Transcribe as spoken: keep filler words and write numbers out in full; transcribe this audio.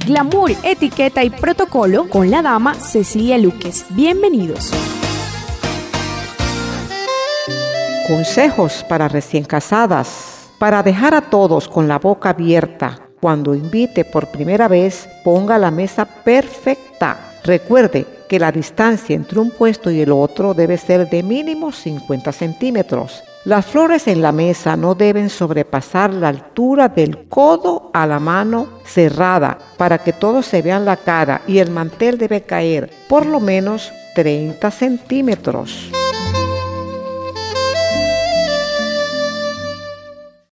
glamour, etiqueta y protocolo con la dama Cecilia Luques. Bienvenidos. Consejos para recién casadas. Para dejar a todos con la boca abierta, cuando invite por primera vez, ponga la mesa perfecta. Recuerde que la distancia entre un puesto y el otro debe ser de mínimo cincuenta centímetros. Las flores en la mesa no deben sobrepasar la altura del codo a la mano cerrada para que todos se vean la cara, y el mantel debe caer por lo menos treinta centímetros.